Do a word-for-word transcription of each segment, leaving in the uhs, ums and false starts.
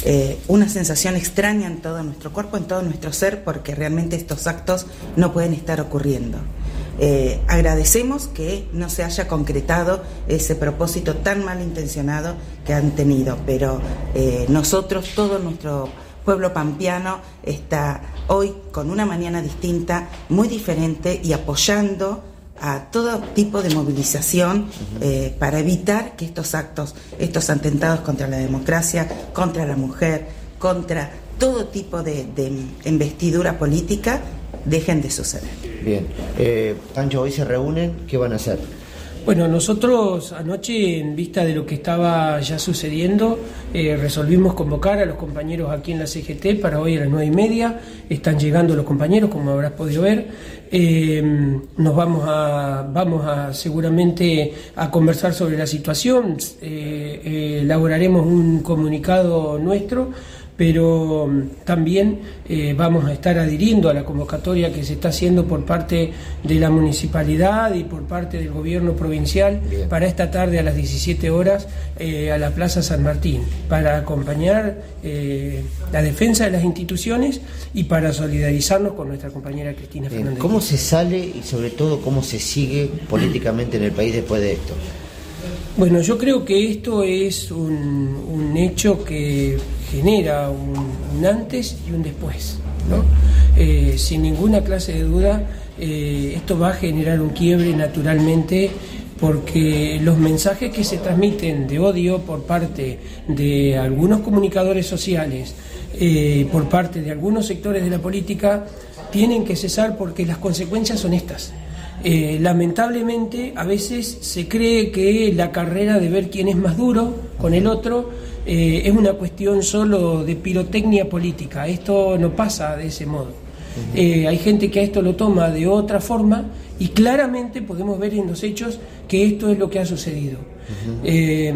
eh, una sensación extraña en todo nuestro cuerpo, en todo nuestro ser, porque realmente estos actos no pueden estar ocurriendo. Eh, agradecemos que no se haya concretado ese propósito tan malintencionado que han tenido, pero eh, nosotros, todo nuestro pueblo pampeano está hoy con una mañana distinta, muy diferente, y apoyando a todo tipo de movilización eh, para evitar que estos actos, estos atentados contra la democracia, contra la mujer, contra todo tipo de, de investidura política dejen de suceder. Bien, eh, Pancho, hoy se reúnen, ¿qué van a hacer? Bueno, nosotros anoche, en vista de lo que estaba ya sucediendo, eh, resolvimos convocar a los compañeros aquí en la C G T para hoy a las nueve y media. Están llegando los compañeros, como habrás podido ver. Eh, nos vamos a, vamos a seguramente a conversar sobre la situación. Eh, eh, elaboraremos un comunicado nuestro, pero también eh, vamos a estar adhiriendo a la convocatoria que se está haciendo por parte de la municipalidad y por parte del gobierno provincial. Bien. Para esta tarde a las diecisiete horas eh, a la Plaza San Martín, para acompañar eh, la defensa de las instituciones y para solidarizarnos con nuestra compañera Cristina Bien. Fernández. ¿Cómo se sale y sobre todo cómo se sigue políticamente en el país después de esto? Bueno, yo creo que esto es un, un hecho que genera un, un antes y un después, ¿no? Eh, sin ninguna clase de duda, eh, esto va a generar un quiebre naturalmente, porque los mensajes que se transmiten de odio por parte de algunos comunicadores sociales, eh, por parte de algunos sectores de la política, tienen que cesar, porque las consecuencias son estas. Eh, lamentablemente a veces se cree que la carrera de ver quién es más duro con el otro eh, es una cuestión solo de pirotecnia política. Esto no pasa de ese modo. Uh-huh. Eh, hay gente que a esto lo toma de otra forma, y claramente podemos ver en los hechos que esto es lo que ha sucedido. Uh-huh. eh,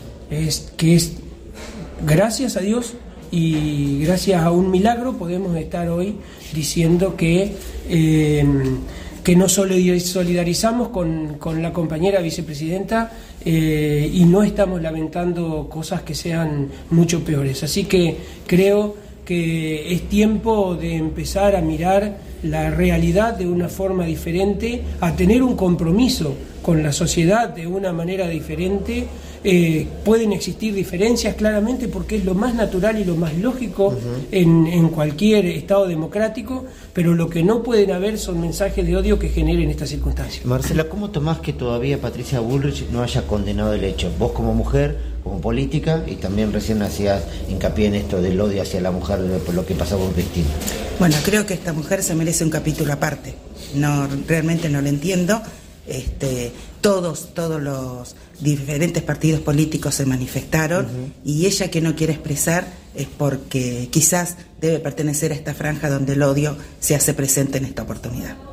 es que es gracias a Dios y gracias a un milagro podemos estar hoy diciendo que eh, que nos solidarizamos con, con la compañera vicepresidenta eh, y no estamos lamentando cosas que sean mucho peores. Así que creo que es tiempo de empezar a mirar la realidad de una forma diferente, a tener un compromiso con la sociedad de una manera diferente. Eh, pueden existir diferencias claramente, porque es lo más natural y lo más lógico uh-huh. en, en cualquier estado democrático, pero lo que no pueden haber son mensajes de odio que generen estas circunstancias. Marcela, ¿cómo tomás que todavía Patricia Bullrich no haya condenado el hecho? Vos como mujer, como política, y también recién hacías hincapié en esto del odio hacia la mujer por lo que pasó con Cristina. Bueno, creo que esta mujer se merece un capítulo aparte. No, realmente no lo entiendo. Este, todos, todos los diferentes partidos políticos se manifestaron, uh-huh. y ella que no quiere expresar es porque quizás debe pertenecer a esta franja donde el odio se hace presente en esta oportunidad.